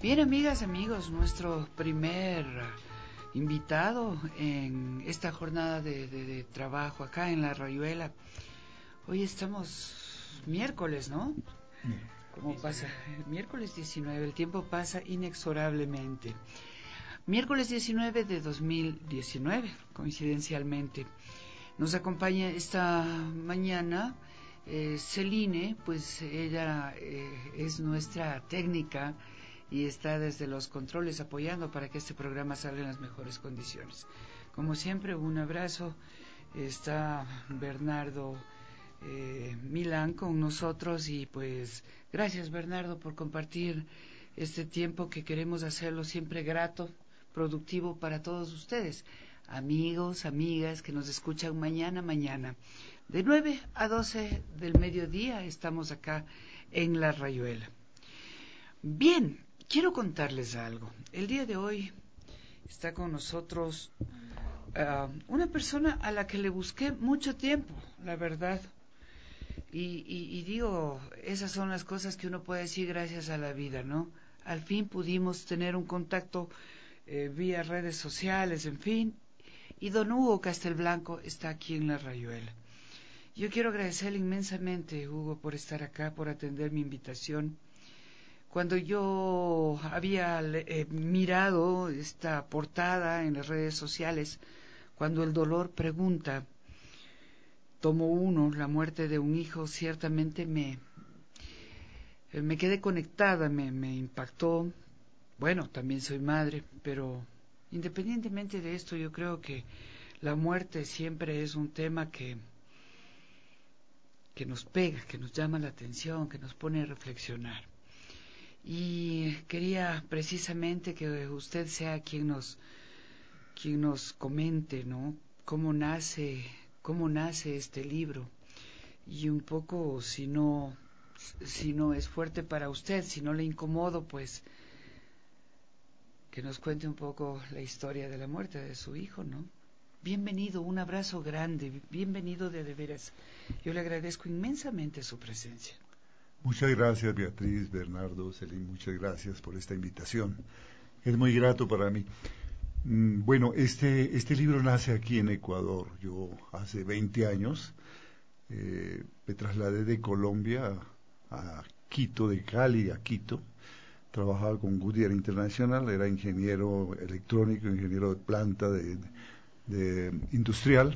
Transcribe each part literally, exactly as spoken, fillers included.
Bien, amigas, amigos, nuestro primer invitado en esta jornada de, de, de trabajo acá en La Rayuela. Hoy estamos miércoles, ¿no? ¿Cómo pasa? Miércoles diecinueve, el tiempo pasa inexorablemente. Miércoles diecinueve de dos mil diecinueve, coincidencialmente. Nos acompaña esta mañana eh, Celine, pues ella eh, es nuestra técnica y está desde los controles apoyando para que este programa salga en las mejores condiciones. Como siempre, un abrazo. Está Bernardo eh, Milán con nosotros y pues gracias, Bernardo, por compartir este tiempo que queremos hacerlo siempre grato, productivo para todos ustedes, amigos, amigas que nos escuchan mañana, mañana. De nueve a doce del mediodía estamos acá en La Rayuela. Bien, quiero contarles algo. El día de hoy está con nosotros uh, una persona a la que le busqué mucho tiempo, la verdad. Y, y, y digo, esas son las cosas que uno puede decir gracias a la vida, ¿no? Al fin pudimos tener un contacto eh, vía redes sociales, en fin. Y don Hugo Castelblanco está aquí en La Rayuela. Yo quiero agradecerle inmensamente, Hugo, por estar acá, por atender mi invitación. Cuando yo había eh, mirado esta portada en las redes sociales, cuando el dolor pregunta, tomo uno, la muerte de un hijo, ciertamente me, eh, me quedé conectada, me, me impactó. Bueno, también soy madre, pero independientemente de esto, yo creo que la muerte siempre es un tema que, que nos pega, que nos llama la atención, que nos pone a reflexionar. Y quería precisamente que usted sea quien nos quien nos comente, ¿no? Cómo nace, cómo nace este libro. Y un poco, si no si no es fuerte para usted, si no le incomodo, pues que nos cuente un poco la historia de la muerte de su hijo, ¿no? Bienvenido, un abrazo grande, bienvenido de de veras. Yo le agradezco inmensamente su presencia. Muchas gracias, Beatriz, Bernardo, Celine, muchas gracias por esta invitación. Es muy grato para mí. Bueno, este, este libro nace aquí en Ecuador. Yo hace veinte años eh, me trasladé de Colombia a, a Quito, de Cali a Quito. Trabajaba con Goodyear International, era ingeniero electrónico, ingeniero de planta de, de industrial.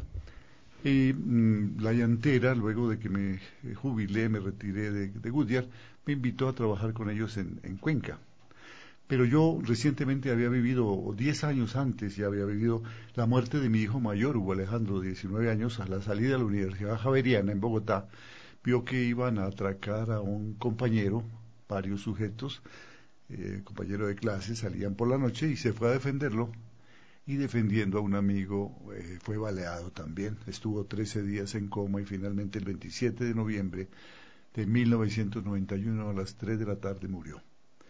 Y mmm, la llantera, luego de que me jubilé, me retiré de, de Goodyear, me invitó a trabajar con ellos en, en Cuenca. Pero yo recientemente había vivido, o diez años antes, ya había vivido la muerte de mi hijo mayor, Hugo Alejandro, de diecinueve años, a la salida de la Universidad Javeriana en Bogotá. Vio que iban a atracar a un compañero, varios sujetos, eh, compañero de clase, salían por la noche y se fue a defenderlo. Y defendiendo a un amigo eh, fue baleado también. Estuvo trece días en coma y finalmente el veintisiete de noviembre de mil novecientos noventa y uno a las tres de la tarde murió.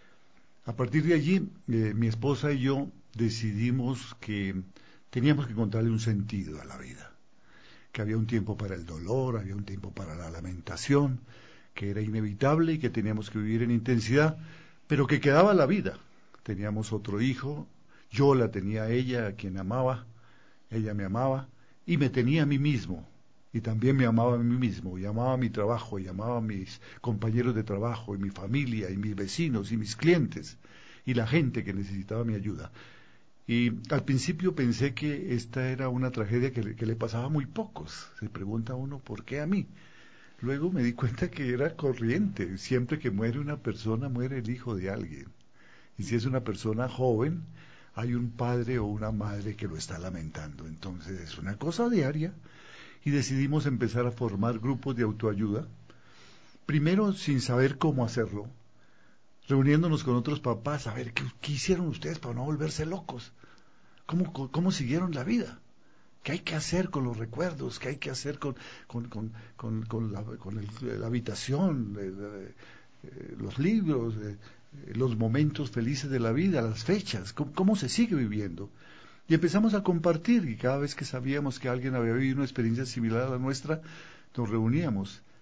A partir de allí, eh, mi esposa y yo decidimos que teníamos que encontrarle un sentido a la vida, que había un tiempo para el dolor, había un tiempo para la lamentación, que era inevitable y que teníamos que vivir en intensidad, pero que quedaba la vida. Teníamos otro hijo. Yo la tenía a ella, a quien amaba, ella me amaba, y me tenía a mí mismo, y también me amaba a mí mismo, y amaba mi trabajo, y amaba a mis compañeros de trabajo, y mi familia, y mis vecinos, y mis clientes, y la gente que necesitaba mi ayuda. Y al principio pensé que esta era una tragedia que le, que le pasaba a muy pocos. Se pregunta uno, ¿por qué a mí? Luego me di cuenta que era corriente. Siempre que muere una persona, muere el hijo de alguien. Y si es una persona joven, hay un padre o una madre que lo está lamentando. Entonces es una cosa diaria y decidimos empezar a formar grupos de autoayuda, primero sin saber cómo hacerlo, reuniéndonos con otros papás a ver qué, qué hicieron ustedes para no volverse locos, cómo, cómo siguieron la vida, qué hay que hacer con los recuerdos, qué hay que hacer con, con, con, con, con, la, con el, la habitación, eh, eh, los libros, eh, los momentos felices de la vida, las fechas, cómo, cómo se sigue viviendo. Y empezamos a compartir, y cada vez que sabíamos que alguien había vivido una experiencia similar a la nuestra, nos reuníamos.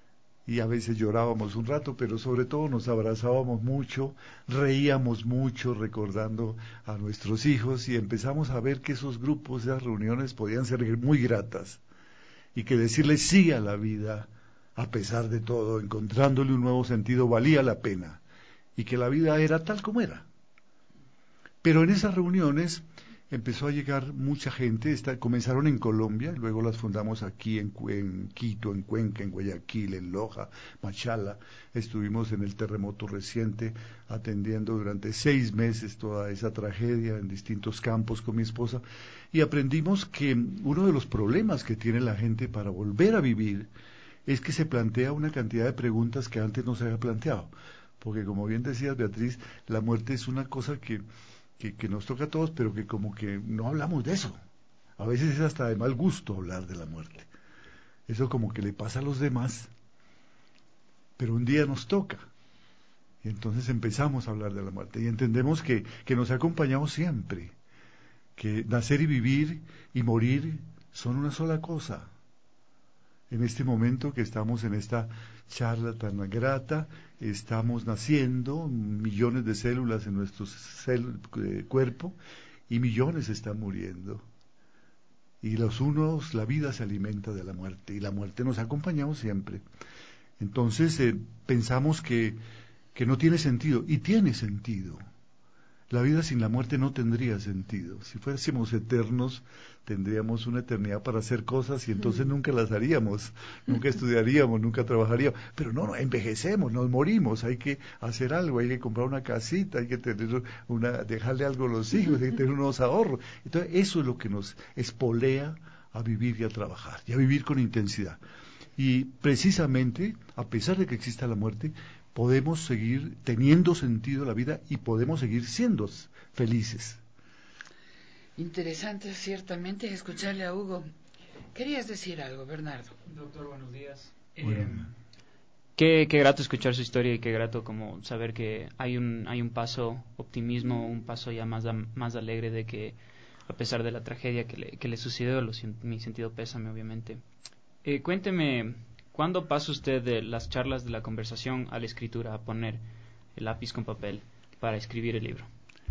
y a veces llorábamos un rato, pero sobre todo nos abrazábamos mucho, reíamos mucho recordando a nuestros hijos y empezamos a ver que esos grupos, esas reuniones podían ser muy gratas y que decirle sí a la vida, a pesar de todo, encontrándole un nuevo sentido, valía la pena y que la vida era tal como era. Pero en esas reuniones empezó a llegar mucha gente, esta, comenzaron en Colombia, luego las fundamos aquí en, en Quito, en Cuenca, en Guayaquil, en Loja, Machala. Estuvimos en el terremoto reciente atendiendo durante seis meses toda esa tragedia en distintos campos con mi esposa y aprendimos que uno de los problemas que tiene la gente para volver a vivir es que se plantea una cantidad de preguntas que antes no se había planteado. Porque como bien decías, Beatriz, la muerte es una cosa que Que, que nos toca a todos, pero que como que no hablamos de eso. A veces es hasta de mal gusto hablar de la muerte. Eso como que le pasa a los demás, pero un día nos toca. Y entonces empezamos a hablar de la muerte y entendemos que, que nos ha acompañado siempre, que nacer y vivir y morir son una sola cosa. En este momento que estamos en esta charla tan grata, estamos naciendo, millones de células en nuestro cel eh, cuerpo, y millones están muriendo. Y los unos, la vida se alimenta de la muerte, y la muerte nos ha acompañado siempre. Entonces eh, pensamos que, que no tiene sentido, y tiene sentido. La vida sin la muerte no tendría sentido. Si fuésemos eternos, tendríamos una eternidad para hacer cosas y entonces nunca las haríamos, nunca estudiaríamos, nunca trabajaríamos. Pero no, no, envejecemos, nos morimos, hay que hacer algo, hay que comprar una casita, hay que tener una, dejarle algo a los hijos, hay que tener unos ahorros. Entonces eso es lo que nos espolea a vivir y a trabajar, y a vivir con intensidad. Y precisamente, a pesar de que exista la muerte, podemos seguir teniendo sentido la vida y podemos seguir siendo felices. Interesante, ciertamente, escucharle a Hugo. ¿Querías decir algo, Bernardo? Doctor, buenos días. Bueno. Eh, qué, qué grato escuchar su historia y qué grato como saber que hay un hay un paso optimismo, un paso ya más, más alegre de que a pesar de la tragedia que le, que le sucedió, lo, mi sentido pésame, obviamente. Eh, cuénteme, ¿cuándo pasa usted de las charlas de la conversación a la escritura, a poner el lápiz con papel para escribir el libro?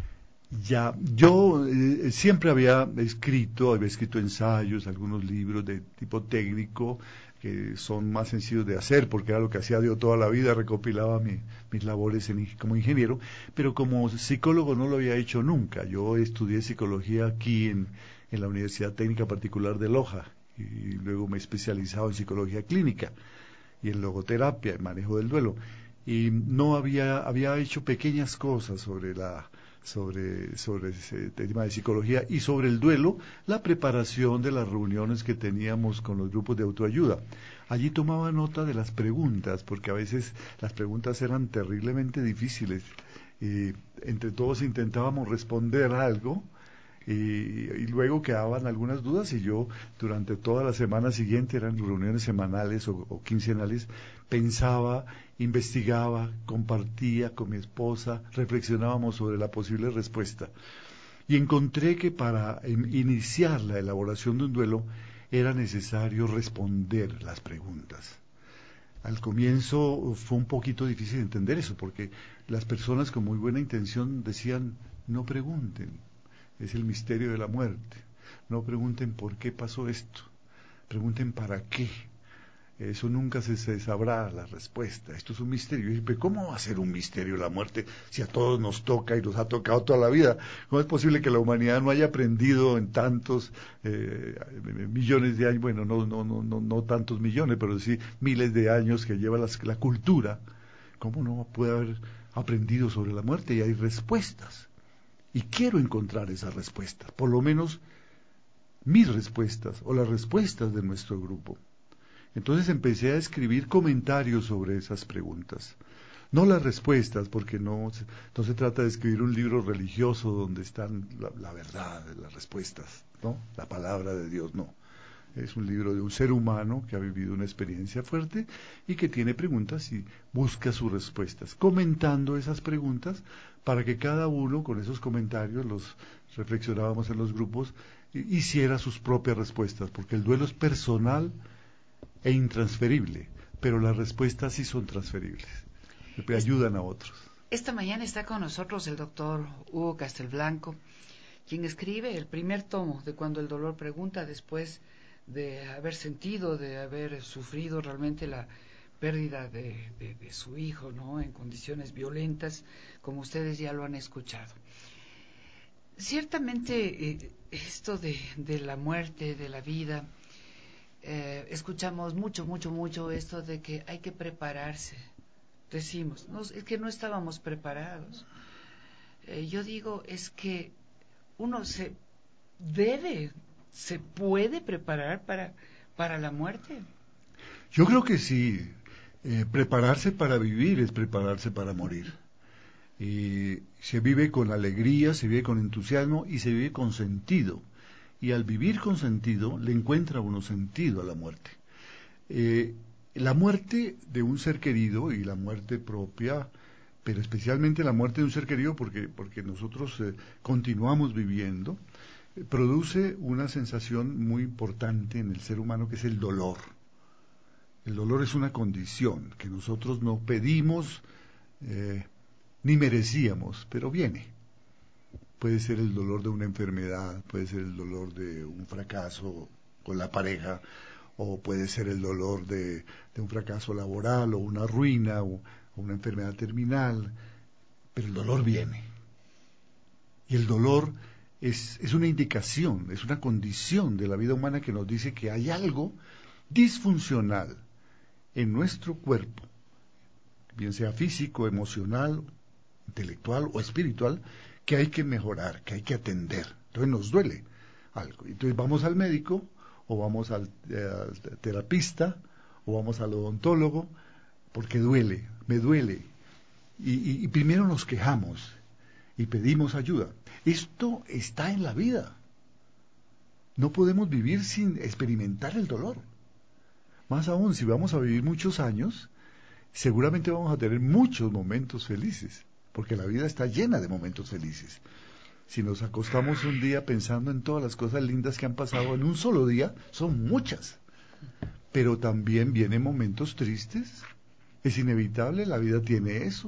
Ya, yo eh, siempre había escrito, había escrito ensayos, algunos libros de tipo técnico, que son más sencillos de hacer, porque era lo que hacía yo toda la vida, recopilaba mi, mis labores en, como ingeniero, pero como psicólogo no lo había hecho nunca. Yo estudié psicología aquí en, en la Universidad Técnica Particular de Loja, y luego me he especializado en psicología clínica y en logoterapia, en manejo del duelo, y no había, había hecho pequeñas cosas sobre la sobre, sobre ese tema de psicología y sobre el duelo, la preparación de las reuniones que teníamos con los grupos de autoayuda. Allí tomaba nota de las preguntas, porque a veces las preguntas eran terriblemente difíciles. Y entre todos intentábamos responder algo, y, y luego quedaban algunas dudas y yo durante toda la semana siguiente, eran reuniones semanales o, o quincenales, pensaba, investigaba, compartía con mi esposa, reflexionábamos sobre la posible respuesta y encontré que para iniciar la elaboración de un duelo era necesario responder las preguntas. Al comienzo fue un poquito difícil entender eso porque las personas con muy buena intención decían no pregunten, es el misterio de la muerte, no pregunten por qué pasó esto, pregunten para qué. Eso nunca se, se sabrá la respuesta. Esto es un misterio. Y, ¿cómo va a ser un misterio la muerte si a todos nos toca y nos ha tocado toda la vida? ¿Cómo es posible que la humanidad no haya aprendido en tantos eh, millones de años? Bueno, no, no, no, no, no tantos millones, pero sí miles de años que lleva las, la cultura. ¿Cómo no puede haber aprendido sobre la muerte? Y hay respuestas. Y quiero encontrar esas respuestas. Por lo menos mis respuestas o las respuestas de nuestro grupo. Entonces empecé a escribir comentarios sobre esas preguntas. No las respuestas, porque no, no se trata de escribir un libro religioso donde están la, la verdad, las respuestas, ¿no? La palabra de Dios, no. Es un libro de un ser humano que ha vivido una experiencia fuerte y que tiene preguntas y busca sus respuestas, comentando esas preguntas para que cada uno con esos comentarios, los reflexionábamos en los grupos, hiciera sus propias respuestas, porque el duelo es personal e intransferible. pero las respuestas sí son transferibles, que ayudan a otros. Esta mañana está con nosotros el doctor Hugo Castelblanco, quien escribe el primer tomo de Cuando el dolor pregunta, después de haber sentido, de haber sufrido realmente la pérdida de, de, de su hijo, ¿no?, en condiciones violentas, como ustedes ya lo han escuchado. Ciertamente, eh, esto de, de la muerte, de la vida, eh, escuchamos mucho, mucho, mucho esto de que hay que prepararse. Decimos, no, es que no estábamos preparados. Eh, yo digo, es que uno se debe, se puede preparar para, para la muerte. Yo creo que sí. Eh, prepararse para vivir es prepararse para morir. Eh, se vive con alegría, se vive con entusiasmo y se vive con sentido. Y al vivir con sentido, le encuentra uno sentido a la muerte. Eh, la muerte de un ser querido y la muerte propia, pero especialmente la muerte de un ser querido, porque, porque nosotros eh, continuamos viviendo, eh, produce una sensación muy importante en el ser humano, que es el dolor. El dolor es una condición que nosotros no pedimos eh, ni merecíamos, pero viene. Puede ser el dolor de una enfermedad, puede ser el dolor de un fracaso con la pareja, o puede ser el dolor de, de un fracaso laboral, o una ruina, o, o una enfermedad terminal, pero el dolor viene. Y el dolor es, es una indicación, es una condición de la vida humana que nos dice que hay algo disfuncional en nuestro cuerpo, bien sea físico, emocional, intelectual o espiritual, que hay que mejorar, que hay que atender. Entonces nos duele algo. Entonces vamos al médico, o vamos al, eh, al terapista, o vamos al odontólogo, porque duele, me duele. Y, y, y primero nos quejamos y pedimos ayuda. Esto está en la vida. No podemos vivir sin experimentar el dolor. Más aún, si vamos a vivir muchos años, seguramente vamos a tener muchos momentos felices, porque la vida está llena de momentos felices. Si nos acostamos un día pensando en todas las cosas lindas que han pasado en un solo día, son muchas. Pero también vienen momentos tristes. Es inevitable, la vida tiene eso.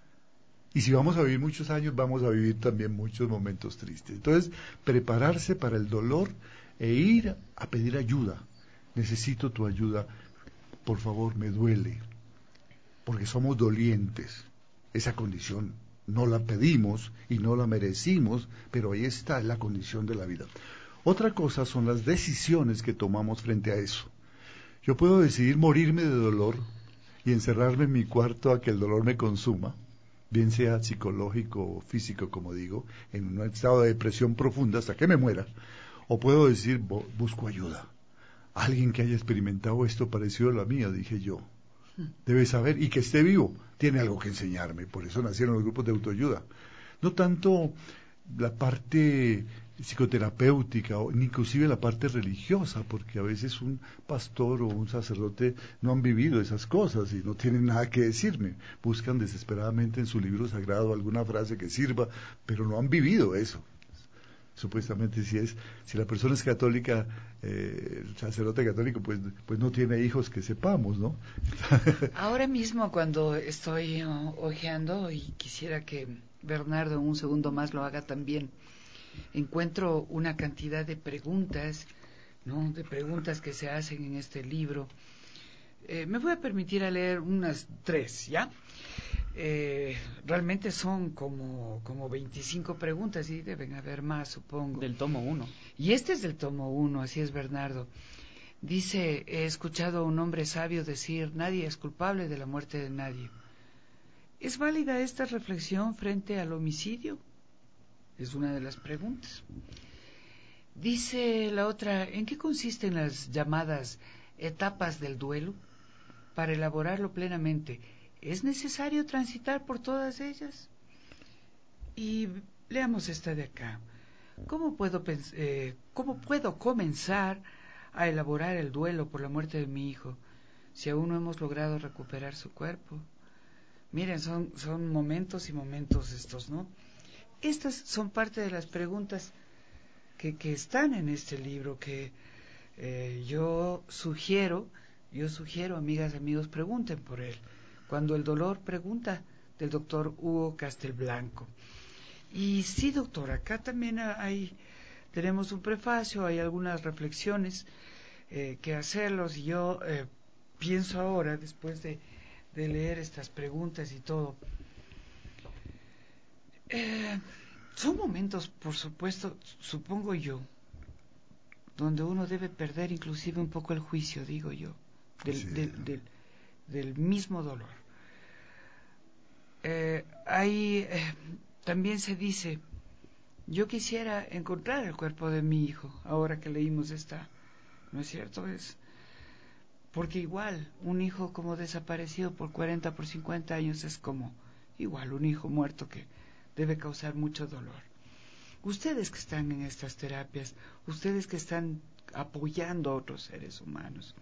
Y si vamos a vivir muchos años, vamos a vivir también muchos momentos tristes. Entonces, prepararse para el dolor e ir a pedir ayuda. Necesito tu ayuda, por favor, me duele, porque somos dolientes. Esa condición no la pedimos y no la merecimos, pero ahí está, la condición de la vida. Otra cosa son las decisiones que tomamos frente a eso. Yo puedo decidir morirme de dolor y encerrarme en mi cuarto a que el dolor me consuma, bien sea psicológico o físico, como digo, en un estado de depresión profunda hasta que me muera. O puedo decir, busco ayuda. Alguien que haya experimentado esto parecido a la mía, dije yo, debe saber, y que esté vivo, tiene algo que enseñarme. Por eso nacieron los grupos de autoayuda. No tanto la parte psicoterapéutica, o inclusive la parte religiosa, porque a veces un pastor o un sacerdote no han vivido esas cosas y no tienen nada que decirme. Buscan desesperadamente en su libro sagrado alguna frase que sirva, pero no han vivido eso. Supuestamente si es si la persona es católica, eh, el sacerdote católico, pues pues no tiene hijos que sepamos, ¿no? Ahora mismo, cuando estoy uh, hojeando, y quisiera que Bernardo un segundo más lo haga también, encuentro una cantidad de preguntas, ¿no?, de preguntas que se hacen en este libro. Eh, me voy a permitir a leer unas tres, ¿ya? Eh, realmente son como, como veinticinco preguntas y deben haber más, supongo. Del tomo uno. Y este es del tomo uno, así es, Bernardo. Dice, he escuchado a un hombre sabio decir, nadie es culpable de la muerte de nadie. ¿Es válida esta reflexión frente al homicidio? Es una de las preguntas. Dice la otra, ¿en qué consisten las llamadas etapas del duelo? Para elaborarlo plenamente, ¿es necesario transitar por todas ellas? Y leamos esta de acá. ¿Cómo puedo, eh, ¿Cómo puedo comenzar a elaborar el duelo por la muerte de mi hijo si aún no hemos logrado recuperar su cuerpo? Miren, son, son momentos y momentos estos, ¿no? Estas son parte de las preguntas que, que están en este libro, que eh, yo sugiero yo sugiero, amigas, amigos, pregunten por él. Cuando el dolor pregunta, del doctor Hugo Castelblanco. Y sí, doctor, acá también hay, tenemos un prefacio, hay algunas reflexiones eh, que hacerlos, y yo eh, pienso ahora, después de, de leer estas preguntas y todo, eh, son momentos, por supuesto, supongo yo, donde uno debe perder inclusive un poco el juicio, digo yo, del, sí. del, del, del mismo dolor. Eh, hay, eh, también se dice, yo quisiera encontrar el cuerpo de mi hijo, ahora que leímos esta, ¿no es cierto? Es porque igual, un hijo como desaparecido por cuarenta, por cincuenta años es como, igual, un hijo muerto que debe causar mucho dolor. Ustedes que están en estas terapias, ustedes que están apoyando a otros seres humanos,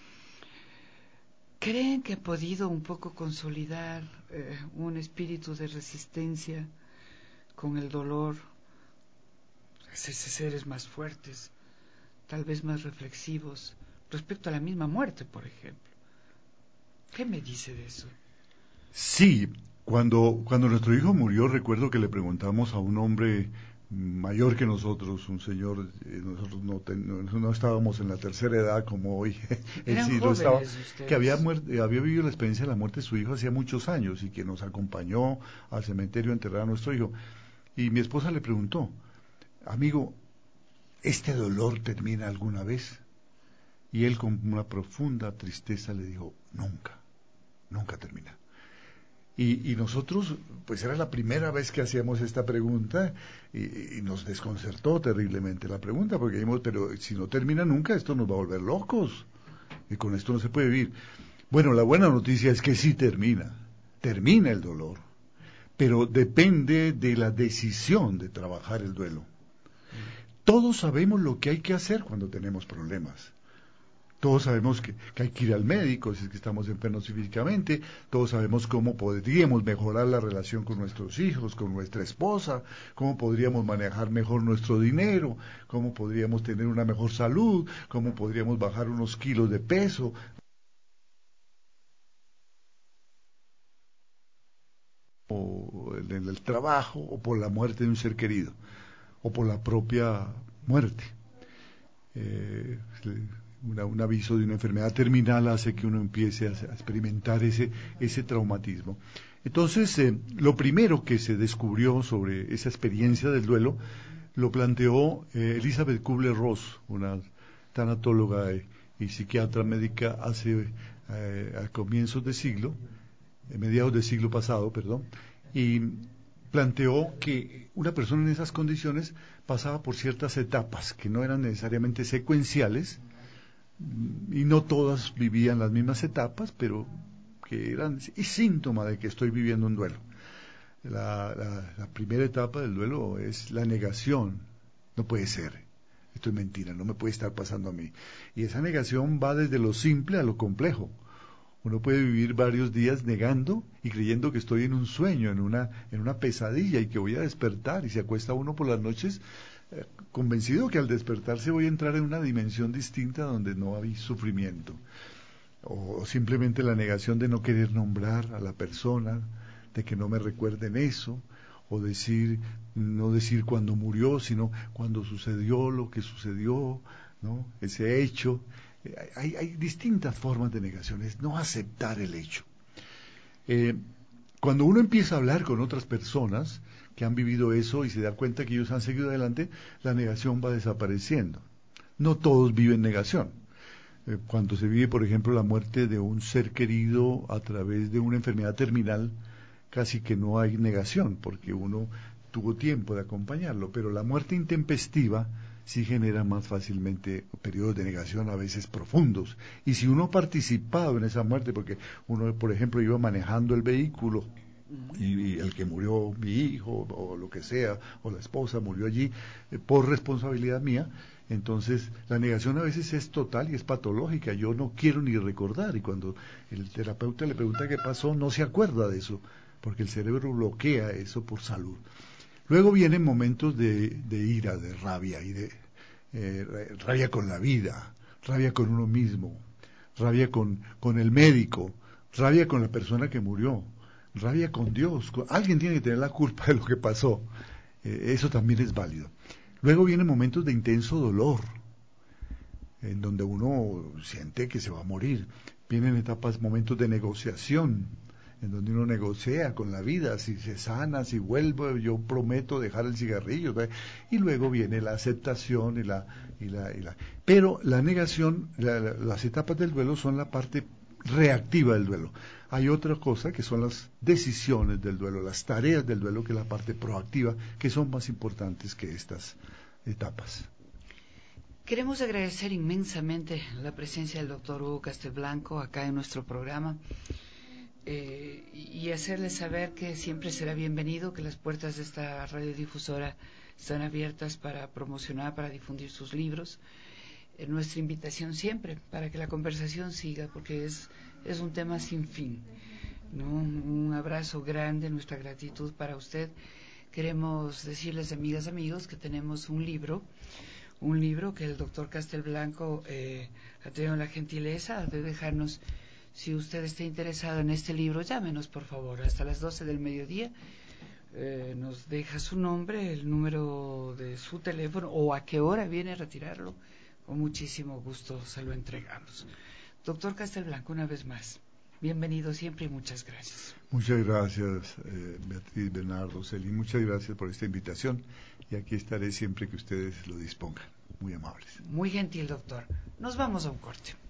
¿creen que ha podido un poco consolidar eh, un espíritu de resistencia con el dolor? Esos seres más fuertes, tal vez más reflexivos, respecto a la misma muerte, por ejemplo. ¿Qué me dice de eso? Sí, cuando, cuando nuestro hijo murió, recuerdo que le preguntamos a un hombre mayor que nosotros, un señor, eh, nosotros no, ten, no, no estábamos en la tercera edad como hoy, él Eran sí lo jóvenes estaba, ustedes. que había, muerte, había vivido la experiencia de la muerte de su hijo hacía muchos años y que nos acompañó al cementerio a enterrar a nuestro hijo. Y mi esposa le preguntó, amigo, ¿este dolor termina alguna vez? Y él con una profunda tristeza le dijo, nunca, nunca termina. Y, y nosotros, pues era la primera vez que hacíamos esta pregunta y, y nos desconcertó terriblemente la pregunta, porque dijimos, pero si no termina nunca, esto nos va a volver locos y con esto no se puede vivir. Bueno, la buena noticia es que sí termina, termina el dolor, pero depende de la decisión de trabajar el duelo. Todos sabemos lo que hay que hacer cuando tenemos problemas. Todos sabemos que, que hay que ir al médico si es que estamos enfermos físicamente, todos sabemos cómo podríamos mejorar la relación con nuestros hijos, con nuestra esposa, cómo podríamos manejar mejor nuestro dinero, cómo podríamos tener una mejor salud, cómo podríamos bajar unos kilos de peso. O en el trabajo, o por la muerte de un ser querido, o por la propia muerte. Eh, Una, un aviso de una enfermedad terminal hace que uno empiece a, a experimentar ese, ese traumatismo. Entonces, eh, lo primero que se descubrió sobre esa experiencia del duelo lo planteó eh, Elizabeth Kubler-Ross, una tanatóloga y, y psiquiatra médica hace eh, a comienzos de siglo, eh, mediados del siglo pasado, perdón, y planteó que una persona en esas condiciones pasaba por ciertas etapas que no eran necesariamente secuenciales, y no todas vivían las mismas etapas, pero que eran síntoma de que estoy viviendo un duelo. La, la, la primera etapa del duelo es la negación. No puede ser, esto es mentira, no me puede estar pasando a mí. Y esa negación va desde lo simple a lo complejo. Uno puede vivir varios días negando y creyendo que estoy en un sueño, en una, en una pesadilla y que voy a despertar, y se acuesta uno por las noches eh, convencido que al despertarse voy a entrar en una dimensión distinta donde no hay sufrimiento. O, o simplemente la negación de no querer nombrar a la persona, de que no me recuerden eso, o decir, no decir cuándo murió, sino cuándo sucedió lo que sucedió, ¿no? Ese hecho. Hay, hay distintas formas de negaciones, no aceptar el hecho. Eh, cuando uno empieza a hablar con otras personas que han vivido eso y se da cuenta que ellos han seguido adelante, la negación va desapareciendo. No todos viven negación. Eh, cuando se vive, por ejemplo, la muerte de un ser querido a través de una enfermedad terminal, casi que no hay negación, porque uno tuvo tiempo de acompañarlo, pero la muerte intempestiva sí genera más fácilmente periodos de negación a veces profundos. Y si uno ha participado en esa muerte, porque uno, por ejemplo, iba manejando el vehículo y, y el que murió, mi hijo, o lo que sea, o la esposa murió allí, eh, por responsabilidad mía, entonces la negación a veces es total y es patológica. Yo no quiero ni recordar, y cuando el terapeuta le pregunta qué pasó, no se acuerda de eso, porque el cerebro bloquea eso por salud. Luego vienen momentos de, de ira, de rabia, y de eh, rabia con la vida, rabia con uno mismo, rabia con, con el médico, rabia con la persona que murió, rabia con Dios. Con, alguien tiene que tener la culpa de lo que pasó. Eh, eso también es válido. Luego vienen momentos de intenso dolor, en donde uno siente que se va a morir. Vienen etapas, momentos de negociación, en donde uno negocia con la vida, si se sana, si vuelvo, yo prometo dejar el cigarrillo, y luego viene la aceptación y la... Y la, y la pero la negación, la, la, las etapas del duelo son la parte reactiva del duelo. Hay otra cosa que son las decisiones del duelo, las tareas del duelo, que es la parte proactiva, que son más importantes que estas etapas. Queremos agradecer inmensamente la presencia del doctor Hugo Castelblanco acá en nuestro programa eh, y hacerle saber que siempre será bienvenido, que las puertas de esta radiodifusora están abiertas para promocionar, para difundir sus libros. Eh, nuestra invitación siempre para que la conversación siga, porque es, es un tema sin fin, ¿no? Un abrazo grande, nuestra gratitud para usted. Queremos decirles, amigas, amigos, que tenemos un libro un libro que el doctor Castelblanco eh, ha tenido la gentileza de dejarnos. Si usted está interesado en este libro, llámenos por favor hasta las doce del mediodía, eh, nos deja su nombre, el número de su teléfono o a qué hora viene a retirarlo, con muchísimo gusto se lo entregamos. Doctor Castelblanco, una vez más, bienvenido siempre y muchas gracias. Muchas gracias, eh, Beatriz, Bernardo, Celín, muchas gracias por esta invitación y aquí estaré siempre que ustedes lo dispongan. Muy amables. Muy gentil, doctor. Nos vamos a un corte.